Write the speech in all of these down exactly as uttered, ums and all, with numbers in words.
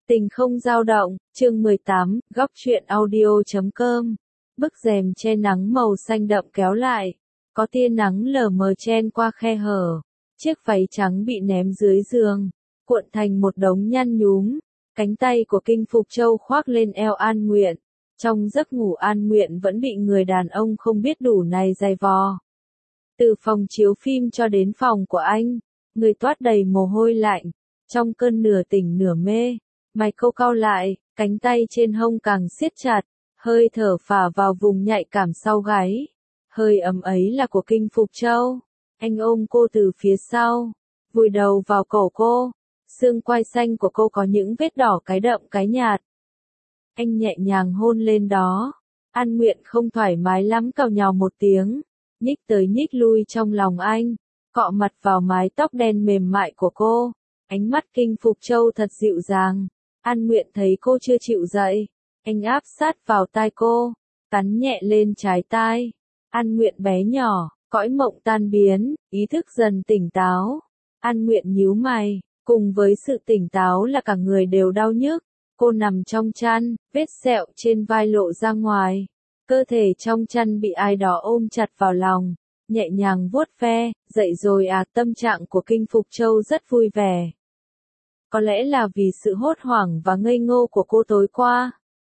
Tình không dao động, chương mười tám, góc truyện audio chấm com. Bức rèm che nắng màu xanh đậm kéo lại, có tia nắng lờ mờ chen qua khe hở. Chiếc váy trắng bị ném dưới giường, cuộn thành một đống nhăn nhúm. Cánh tay của Kinh Phục Châu khoác lên eo An Nguyện. Trong giấc ngủ An Nguyện vẫn bị người đàn ông không biết đủ này giày vò. Từ phòng chiếu phim cho đến phòng của anh, người toát đầy mồ hôi lạnh. Trong cơn nửa tỉnh nửa mê, mày câu cau lại, cánh tay trên hông càng siết chặt, hơi thở phả vào vùng nhạy cảm sau gáy. Hơi ấm ấy là của Kinh Phục Châu. Anh ôm cô từ phía sau, vùi đầu vào cổ cô. Xương quai xanh của cô có những vết đỏ cái đậm cái nhạt. Anh nhẹ nhàng hôn lên đó. An Nguyện không thoải mái lắm cào nhào một tiếng, nhích tới nhích lui trong lòng anh, cọ mặt vào mái tóc đen mềm mại của cô. Ánh mắt Kinh Phục Châu thật dịu dàng. An Nguyện thấy cô chưa chịu dậy, anh áp sát vào tai cô, cắn nhẹ lên trái tai. An Nguyện bé nhỏ, cõi mộng tan biến, ý thức dần tỉnh táo. An Nguyện nhíu mày, cùng với sự tỉnh táo là cả người đều đau nhức. Cô nằm trong chăn, vết sẹo trên vai lộ ra ngoài. Cơ thể trong chăn bị ai đó ôm chặt vào lòng, nhẹ nhàng vuốt ve. Dậy rồi à? Tâm trạng của Kinh Phục Châu rất vui vẻ. Có lẽ là vì sự hốt hoảng và ngây ngô của cô tối qua.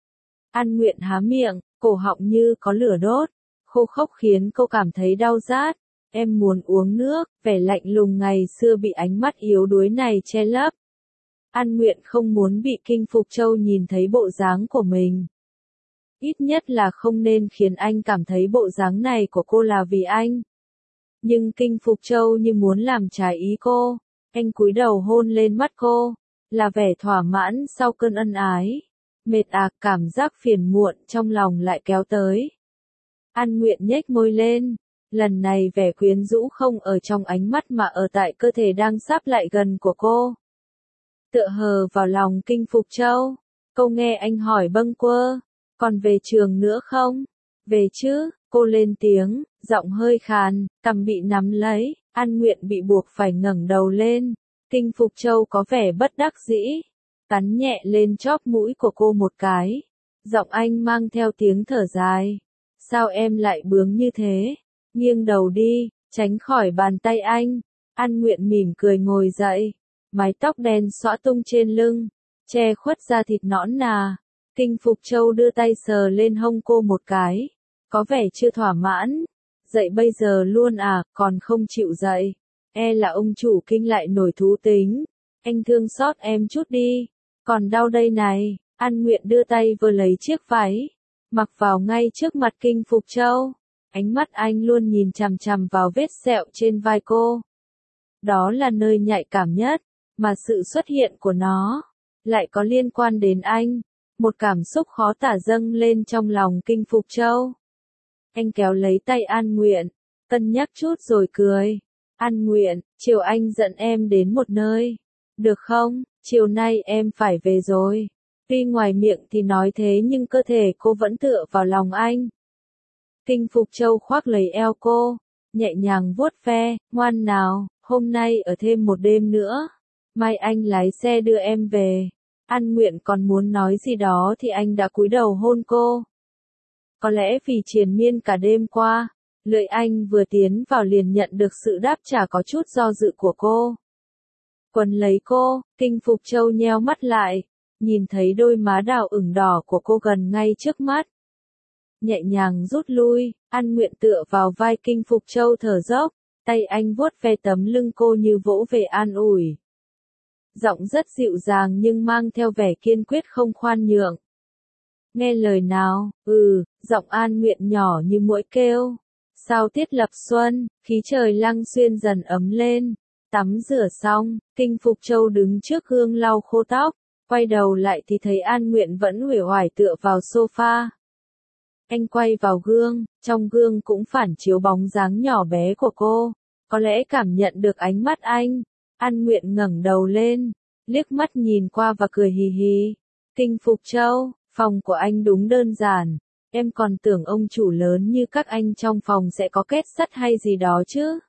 An Nguyện há miệng, cổ họng như có lửa đốt, khô khốc khiến cô cảm thấy đau rát. Em muốn uống nước, vẻ lạnh lùng ngày xưa bị ánh mắt yếu đuối này che lấp. An Nguyện không muốn bị Kinh Phục Châu nhìn thấy bộ dáng của mình. Ít nhất là không nên khiến anh cảm thấy bộ dáng này của cô là vì anh. Nhưng Kinh Phục Châu như muốn làm trái ý cô. Anh cúi đầu hôn lên mắt cô, là vẻ thỏa mãn sau cơn ân ái. Mệt à, cảm giác phiền muộn trong lòng lại kéo tới. An Nguyện nhếch môi lên, lần này vẻ quyến rũ không ở trong ánh mắt mà ở tại cơ thể đang sáp lại gần của cô. Tựa hờ vào lòng Kinh Phục Châu, cô nghe anh hỏi bâng quơ, còn về trường nữa không? Về chứ, cô lên tiếng, giọng hơi khàn, cằm bị nắm lấy. An Nguyện bị buộc phải ngẩng đầu lên. Kinh Phục Châu có vẻ bất đắc dĩ, cắn nhẹ lên chóp mũi của cô một cái. Giọng anh mang theo tiếng thở dài. Sao em lại bướng như thế? Nghiêng đầu đi, tránh khỏi bàn tay anh. An Nguyện mỉm cười ngồi dậy, mái tóc đen xõa tung trên lưng, che khuất da thịt nõn nà. Kinh Phục Châu đưa tay sờ lên hông cô một cái, có vẻ chưa thỏa mãn. Dậy bây giờ luôn à, còn không chịu dậy. E là ông chủ Kinh lại nổi thú tính. Anh thương xót em chút đi. Còn đau đây này. An Nguyện đưa tay vừa lấy chiếc váy, mặc vào ngay trước mặt Kinh Phục Châu. Ánh mắt anh luôn nhìn chằm chằm vào vết sẹo trên vai cô. Đó là nơi nhạy cảm nhất, mà sự xuất hiện của nó lại có liên quan đến anh. Một cảm xúc khó tả dâng lên trong lòng Kinh Phục Châu. Anh kéo lấy tay An Nguyện, cân nhắc chút rồi cười. An Nguyện, chiều anh dẫn em đến một nơi. Được không? Chiều nay em phải về rồi. Tuy ngoài miệng thì nói thế nhưng cơ thể cô vẫn tựa vào lòng anh. Kinh Phục Châu khoác lấy eo cô, nhẹ nhàng vuốt ve. Ngoan nào, hôm nay ở thêm một đêm nữa. Mai anh lái xe đưa em về. An Nguyện còn muốn nói gì đó thì anh đã cúi đầu hôn cô. Có lẽ vì triền miên cả đêm qua, lưỡi anh vừa tiến vào liền nhận được sự đáp trả có chút do dự của cô. Quấn lấy cô, Kinh Phục Châu nheo mắt lại, nhìn thấy đôi má đào ửng đỏ của cô gần ngay trước mắt. Nhẹ nhàng rút lui, An Nguyện tựa vào vai Kinh Phục Châu thở dốc, tay anh vuốt ve tấm lưng cô như vỗ về an ủi. Giọng rất dịu dàng nhưng mang theo vẻ kiên quyết không khoan nhượng. Nghe lời nào, ừ, giọng An Nguyện nhỏ như muỗi kêu. Sau tiết lập xuân, khí trời Lăng Xuyên dần ấm lên. Tắm rửa xong, Kinh Phục Châu đứng trước gương lau khô tóc, quay đầu lại thì thấy An Nguyện vẫn uể oải tựa vào sofa. Anh quay vào gương, trong gương cũng phản chiếu bóng dáng nhỏ bé của cô. Có lẽ cảm nhận được ánh mắt anh, An Nguyện ngẩng đầu lên, liếc mắt nhìn qua và cười hì hì. Kinh Phục Châu, phòng của anh đúng đơn giản, em còn tưởng ông chủ lớn như các anh trong phòng sẽ có kết sắt hay gì đó chứ.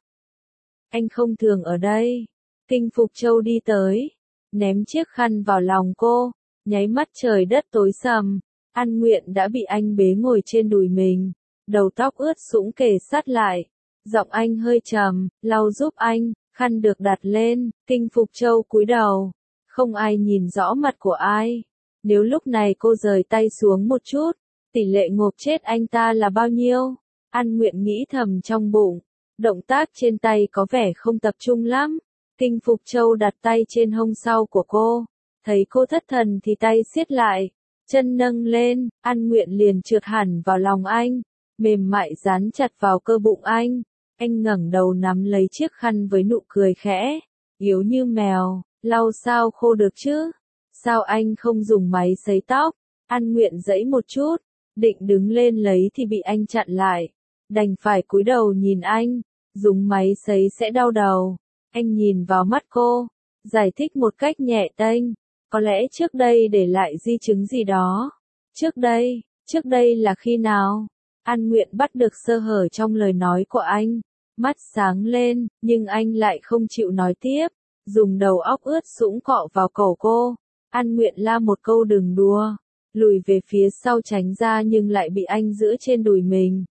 Anh không thường ở đây. Kinh Phục Châu đi tới, ném chiếc khăn vào lòng cô, Nháy mắt trời đất tối sầm, An Nguyện đã bị anh bế ngồi trên đùi mình, đầu tóc ướt sũng kề sát lại. Giọng anh hơi trầm, lau giúp anh, khăn được đặt lên, Kinh Phục Châu cúi đầu. Không ai nhìn rõ mặt của ai. Nếu lúc này cô rời tay xuống một chút, tỷ lệ ngộp chết anh ta là bao nhiêu? An Nguyện nghĩ thầm trong bụng. Động tác trên tay có vẻ không tập trung lắm. Kinh Phục Châu đặt tay trên hông sau của cô. Thấy cô thất thần thì tay siết lại. Chân nâng lên, An Nguyện liền trượt hẳn vào lòng anh. Mềm mại dán chặt vào cơ bụng anh. Anh ngẩng đầu nắm lấy chiếc khăn với nụ cười khẽ. Yếu như mèo, lau sao khô được chứ? Sao anh không dùng máy sấy tóc? An Nguyện giãy một chút, định đứng lên lấy thì bị anh chặn lại. Đành phải cúi đầu nhìn anh, dùng máy sấy sẽ đau đầu. Anh nhìn vào mắt cô, giải thích một cách nhẹ tênh. Có lẽ trước đây để lại di chứng gì đó. Trước đây, trước đây là khi nào? An Nguyện bắt được sơ hở trong lời nói của anh. Mắt sáng lên, nhưng anh lại không chịu nói tiếp. Dùng đầu óc ướt sũng cọ vào cổ cô. An Nguyện la một câu đừng đùa. Lùi về phía sau tránh ra nhưng lại bị anh giữ trên đùi mình.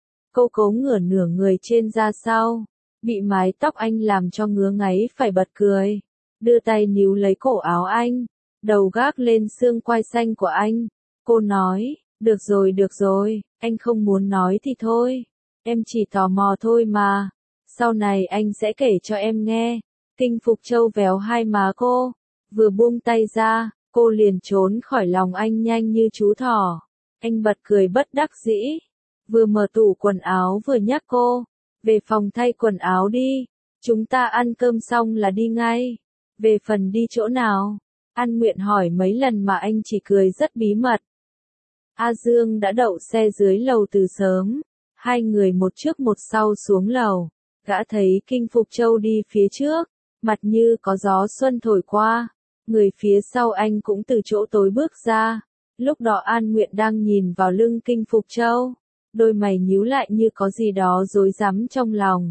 Cô cố ngửa nửa người trên ra sau. Bị mái tóc anh làm cho ngứa ngáy phải bật cười. Đưa tay níu lấy cổ áo anh. Đầu gác lên xương quai xanh của anh. Cô nói, được rồi được rồi, anh không muốn nói thì thôi. Em chỉ tò mò thôi mà. Sau này anh sẽ kể cho em nghe. Kinh Phục Châu véo hai má cô. Vừa buông tay ra, cô liền trốn khỏi lòng anh nhanh như chú thỏ. Anh bật cười bất đắc dĩ. Vừa mở tủ quần áo vừa nhắc cô. Về phòng thay quần áo đi. Chúng ta ăn cơm xong là đi ngay. Về phần đi chỗ nào? An Nguyện hỏi mấy lần mà anh chỉ cười rất bí mật. A Dương đã đậu xe dưới lầu từ sớm. Hai người một trước một sau xuống lầu. Gã thấy Kinh Phục Châu đi phía trước. Mặt như có gió xuân thổi qua. Người phía sau anh cũng từ chỗ tối bước ra. Lúc đó An Nguyện đang nhìn vào lưng Kinh Phục Châu. Đôi mày nhíu lại như có gì đó rối rắm trong lòng.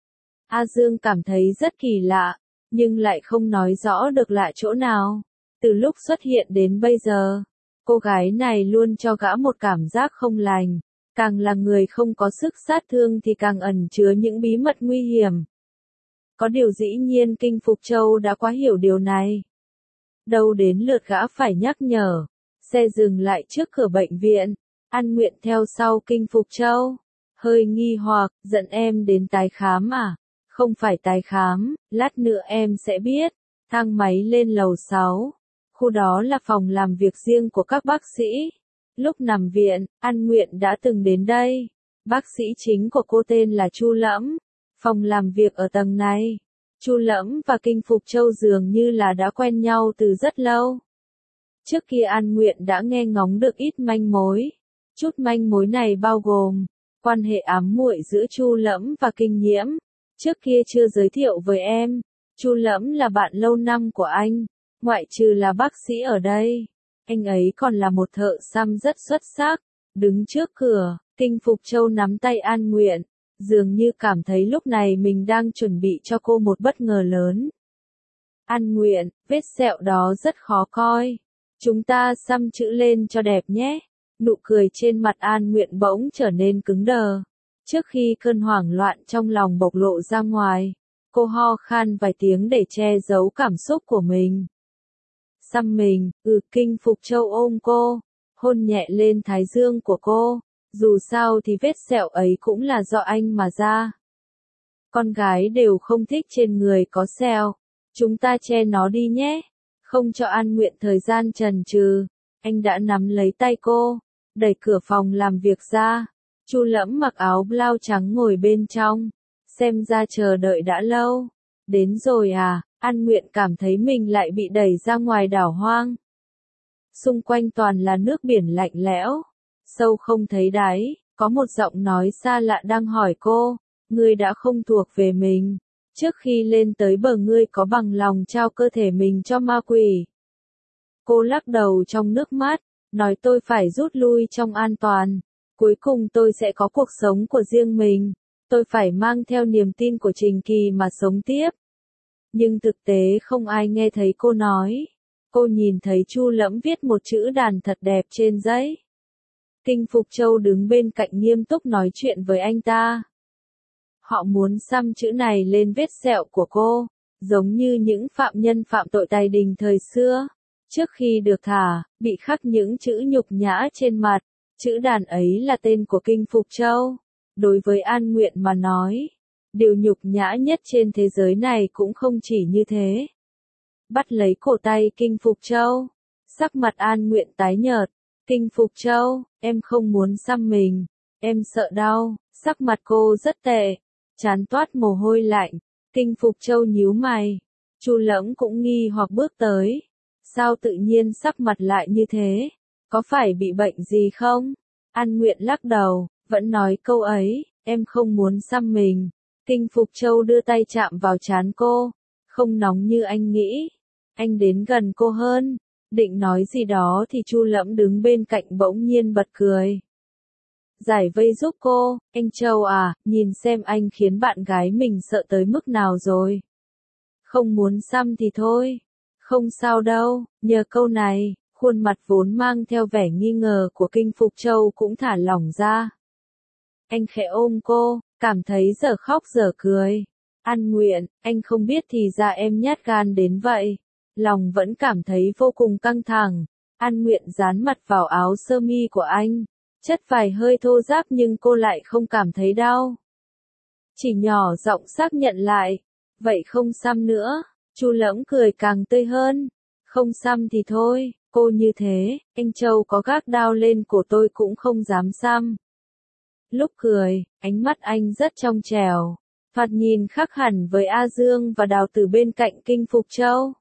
A Dương cảm thấy rất kỳ lạ, nhưng lại không nói rõ được lạ chỗ nào. Từ lúc xuất hiện đến bây giờ, cô gái này luôn cho gã một cảm giác không lành. Càng là người không có sức sát thương thì càng ẩn chứa những bí mật nguy hiểm. Có điều dĩ nhiên Kinh Phục Châu đã quá hiểu điều này. Đâu đến lượt gã phải nhắc nhở. Xe dừng lại trước cửa bệnh viện. An Nguyện theo sau Kinh Phục Châu. Hơi nghi hoặc, dẫn em đến tái khám à? Không phải tái khám, lát nữa em sẽ biết. Thang máy lên lầu sáu. Khu đó là phòng làm việc riêng của các bác sĩ. Lúc nằm viện, An Nguyện đã từng đến đây. Bác sĩ chính của cô tên là Chu Lẫm. Phòng làm việc ở tầng này. Chu Lẫm và Kinh Phục Châu dường như là đã quen nhau từ rất lâu. Trước kia An Nguyện đã nghe ngóng được ít manh mối. Chút manh mối này bao gồm quan hệ ám muội giữa Chu Lẫm và Kinh Nhiễm. Trước kia chưa giới thiệu với em, Chu Lẫm là bạn lâu năm của anh, ngoại trừ là bác sĩ ở đây. Anh ấy còn là một thợ xăm rất xuất sắc. Đứng trước cửa, Kinh Phục Châu nắm tay An Nguyện, dường như cảm thấy lúc này mình đang chuẩn bị cho cô một bất ngờ lớn. An Nguyện, vết sẹo đó rất khó coi. Chúng ta xăm chữ lên cho đẹp nhé. Nụ cười trên mặt An Nguyện bỗng trở nên cứng đờ. Trước khi cơn hoảng loạn trong lòng bộc lộ ra ngoài, cô ho khan vài tiếng để che giấu cảm xúc của mình. Xăm mình, ừ. Kinh Phục Châu ôm cô, hôn nhẹ lên thái dương của cô. Dù sao thì vết sẹo ấy cũng là do anh mà ra. Con gái đều không thích trên người có sẹo. Chúng ta che nó đi nhé. Không cho An Nguyện thời gian chần chừ, anh đã nắm lấy tay cô, đẩy cửa phòng làm việc ra. Chu Lẫm mặc áo blau trắng ngồi bên trong, xem ra chờ đợi đã lâu. Đến rồi à? An Nguyện cảm thấy mình lại bị đẩy ra ngoài đảo hoang. Xung quanh toàn là nước biển lạnh lẽo, sâu không thấy đáy. Có một giọng nói xa lạ đang hỏi cô, ngươi đã không thuộc về mình. Trước khi lên tới bờ ngươi có bằng lòng trao cơ thể mình cho ma quỷ? Cô lắc đầu trong nước mắt, nói tôi phải rút lui trong an toàn. Cuối cùng tôi sẽ có cuộc sống của riêng mình. Tôi phải mang theo niềm tin của Trình Kỳ mà sống tiếp. Nhưng thực tế không ai nghe thấy cô nói. Cô nhìn thấy Chu Lẫm viết một chữ đàn thật đẹp trên giấy. Kinh Phục Châu đứng bên cạnh nghiêm túc nói chuyện với anh ta. Họ muốn xăm chữ này lên vết sẹo của cô, giống như những phạm nhân phạm tội tày đình thời xưa. Trước khi được thả, bị khắc những chữ nhục nhã trên mặt, chữ đàn ấy là tên của Kinh Phục Châu. Đối với An Nguyện mà nói, điều nhục nhã nhất trên thế giới này cũng không chỉ như thế. Bắt lấy cổ tay Kinh Phục Châu, sắc mặt An Nguyện tái nhợt. Kinh Phục Châu, em không muốn xăm mình, em sợ đau. Sắc mặt cô rất tệ, trán toát mồ hôi lạnh. Kinh Phục Châu nhíu mày. Chu Lẫm cũng nghi hoặc bước tới. Sao tự nhiên sắc mặt lại như thế? Có phải bị bệnh gì không? An Nguyện lắc đầu, vẫn nói câu ấy, em không muốn xăm mình. Kinh Phục Châu đưa tay chạm vào trán cô, không nóng như anh nghĩ. Anh đến gần cô hơn, định nói gì đó thì Chu Lẫm đứng bên cạnh bỗng nhiên bật cười. Giải vây giúp cô, anh Châu à, nhìn xem anh khiến bạn gái mình sợ tới mức nào rồi. Không muốn xăm thì thôi. Không sao đâu, nhờ câu này, khuôn mặt vốn mang theo vẻ nghi ngờ của Kinh Phục Châu cũng thả lỏng ra. Anh khẽ ôm cô, cảm thấy dở khóc dở cười. An Nguyện, anh không biết thì ra em nhát gan đến vậy. Lòng vẫn cảm thấy vô cùng căng thẳng. An Nguyện dán mặt vào áo sơ mi của anh. Chất vải hơi thô ráp nhưng cô lại không cảm thấy đau. Chỉ nhỏ giọng xác nhận lại. Vậy không xăm nữa. Chu Lẫm cười càng tươi hơn. Không xăm thì thôi, cô như thế, anh Châu có gác đao lên cổ tôi cũng không dám xăm. Lúc cười, ánh mắt anh rất trong trẻo. Thoạt nhìn khác hẳn với A Dương và Đào Tử bên cạnh Kinh Phục Châu.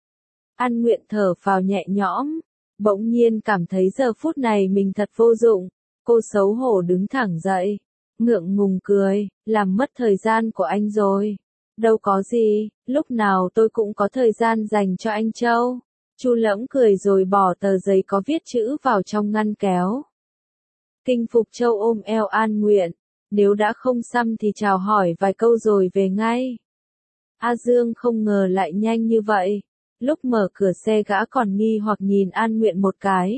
An Nguyện thở phào nhẹ nhõm, bỗng nhiên cảm thấy giờ phút này mình thật vô dụng. Cô xấu hổ đứng thẳng dậy, ngượng ngùng cười, làm mất thời gian của anh rồi. Đâu có gì, lúc nào tôi cũng có thời gian dành cho anh Châu. Chu Lẫm cười rồi bỏ tờ giấy có viết chữ vào trong ngăn kéo. Kinh Phục Châu ôm eo An Nguyện, nếu đã không xăm thì chào hỏi vài câu rồi về ngay. A Dương không ngờ lại nhanh như vậy. Lúc mở cửa xe gã còn nghi hoặc nhìn An Nguyện một cái.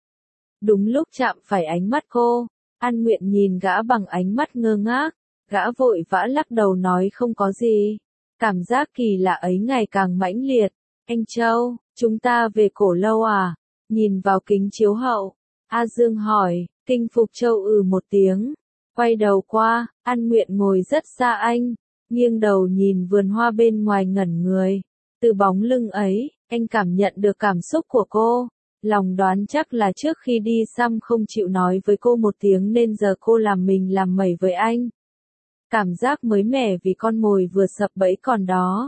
Đúng lúc chạm phải ánh mắt cô, An Nguyện nhìn gã bằng ánh mắt ngơ ngác, gã vội vã lắc đầu nói không có gì. Cảm giác kỳ lạ ấy ngày càng mãnh liệt. Anh Châu, chúng ta về Cổ Lâu à? Nhìn vào kính chiếu hậu, A Dương hỏi. Kinh Phục Châu ừ một tiếng, quay đầu qua, An Nguyện ngồi rất xa anh, nghiêng đầu nhìn vườn hoa bên ngoài ngẩn người. Từ bóng lưng ấy, anh cảm nhận được cảm xúc của cô. Lòng đoán chắc là trước khi đi xăm không chịu nói với cô một tiếng nên giờ cô làm mình làm mẩy với anh. Cảm giác mới mẻ vì con mồi vừa sập bẫy còn đó.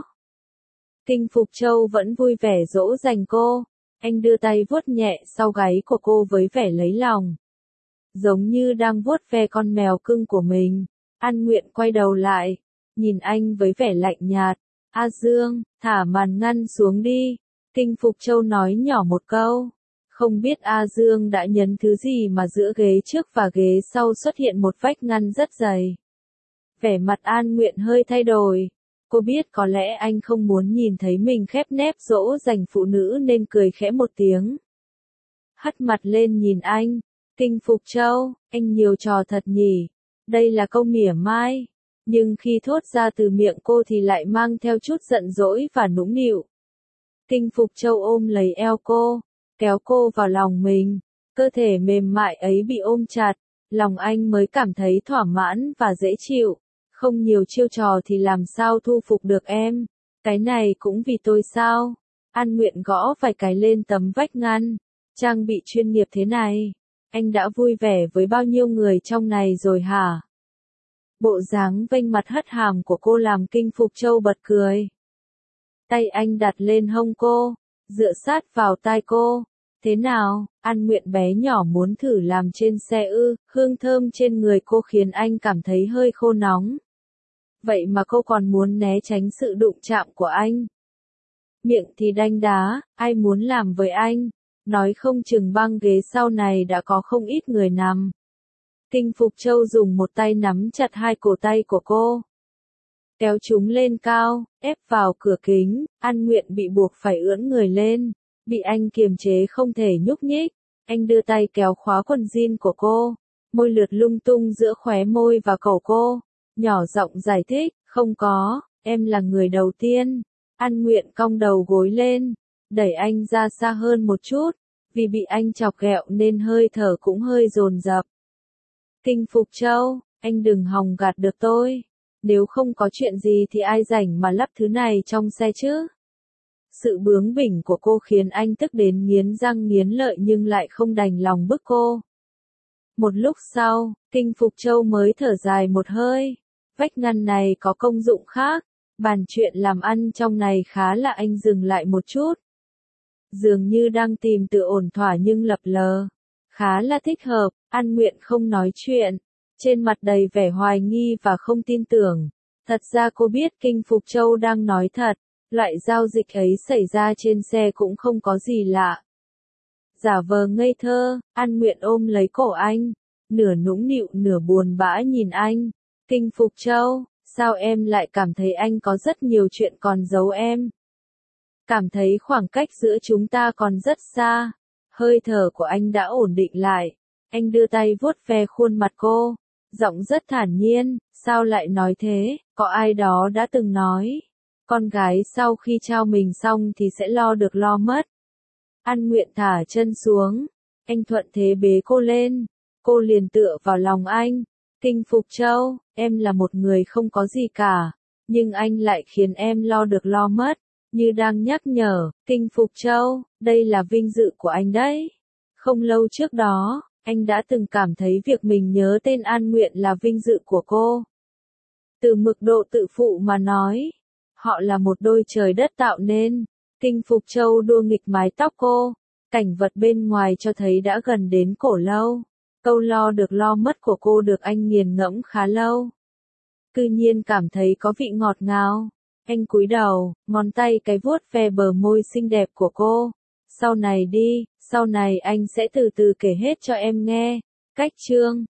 Kinh Phục Châu vẫn vui vẻ dỗ dành cô. Anh đưa tay vuốt nhẹ sau gáy của cô với vẻ lấy lòng. Giống như đang vuốt ve con mèo cưng của mình. An Nguyện quay đầu lại, nhìn anh với vẻ lạnh nhạt. A Dương, thả màn ngăn xuống đi. Kinh Phục Châu nói nhỏ một câu. Không biết A Dương đã nhấn thứ gì mà giữa ghế trước và ghế sau xuất hiện một vách ngăn rất dày. Vẻ mặt An Nguyện hơi thay đổi. Cô biết có lẽ anh không muốn nhìn thấy mình khép nép dỗ dành phụ nữ nên cười khẽ một tiếng. Hất mặt lên nhìn anh. Kinh Phục Châu, anh nhiều trò thật nhỉ. Đây là câu mỉa mai. Nhưng khi thốt ra từ miệng cô thì lại mang theo chút giận dỗi và nũng nịu. Kinh Phục Châu ôm lấy eo cô, kéo cô vào lòng mình. Cơ thể mềm mại ấy bị ôm chặt, lòng anh mới cảm thấy thỏa mãn và dễ chịu. Không nhiều chiêu trò thì làm sao thu phục được em. Cái này cũng vì tôi sao? An Nguyện gõ vài cái lên tấm vách ngăn. Trang bị chuyên nghiệp thế này. Anh đã vui vẻ với bao nhiêu người trong này rồi hả? Bộ dáng vênh mặt hất hàm của cô làm Kinh Phục Châu bật cười. Tay anh đặt lên hông cô, dựa sát vào tai cô. Thế nào, An Nguyện bé nhỏ muốn thử làm trên xe ư? Hương thơm trên người cô khiến anh cảm thấy hơi khô nóng. Vậy mà cô còn muốn né tránh sự đụng chạm của anh. Miệng thì đanh đá, ai muốn làm với anh? Nói không chừng băng ghế sau này đã có không ít người nằm. Kinh Phục Châu dùng một tay nắm chặt hai cổ tay của cô. Kéo chúng lên cao, ép vào cửa kính, An Nguyện bị buộc phải ưỡn người lên. Bị anh kiềm chế không thể nhúc nhích, anh đưa tay kéo khóa quần jean của cô, môi lướt lung tung giữa khóe môi và cổ cô, nhỏ giọng giải thích, không có, em là người đầu tiên. An Nguyện cong đầu gối lên, đẩy anh ra xa hơn một chút, vì bị anh chọc ghẹo nên hơi thở cũng hơi dồn dập. Kinh Phục Châu, anh đừng hòng gạt được tôi. Nếu không có chuyện gì thì ai rảnh mà lắp thứ này trong xe chứ? Sự bướng bỉnh của cô khiến anh tức đến nghiến răng nghiến lợi nhưng lại không đành lòng bức cô. Một lúc sau, Kinh Phục Châu mới thở dài một hơi. Vách ngăn này có công dụng khác. Bàn chuyện làm ăn trong này khá là anh dừng lại một chút. Dường như đang tìm tự ổn thỏa nhưng lập lờ. Khá là thích hợp, An Nguyện không nói chuyện. Trên mặt đầy vẻ hoài nghi và không tin tưởng. Thật ra cô biết Kinh Phục Châu đang nói thật. Loại giao dịch ấy xảy ra trên xe cũng không có gì lạ. Giả vờ ngây thơ, An Nguyện ôm lấy cổ anh. Nửa nũng nịu nửa buồn bã nhìn anh. Kinh Phục Châu, sao em lại cảm thấy anh có rất nhiều chuyện còn giấu em? Cảm thấy khoảng cách giữa chúng ta còn rất xa. Hơi thở của anh đã ổn định lại. Anh đưa tay vuốt ve khuôn mặt cô. Giọng rất thản nhiên, sao lại nói thế? Có ai đó đã từng nói. Con gái sau khi trao mình xong thì sẽ lo được lo mất. An Nguyện thả chân xuống. Anh thuận thế bế cô lên. Cô liền tựa vào lòng anh. Kinh Phục Châu, em là một người không có gì cả. Nhưng anh lại khiến em lo được lo mất. Như đang nhắc nhở, Kinh Phục Châu, đây là vinh dự của anh đấy. Không lâu trước đó, anh đã từng cảm thấy việc mình nhớ tên An Nguyện là vinh dự của cô. Từ mức độ tự phụ mà nói, họ là một đôi trời đất tạo nên. Kinh Phục Châu đua nghịch mái tóc cô, cảnh vật bên ngoài cho thấy đã gần đến cổ lâu. Câu lo được lo mất của cô được anh nghiền ngẫm khá lâu. Cư nhiên cảm thấy có vị ngọt ngào. Anh cúi đầu, ngón tay cái vuốt ve bờ môi xinh đẹp của cô. Sau này đi, sau này anh sẽ từ từ kể hết cho em nghe. Cách chương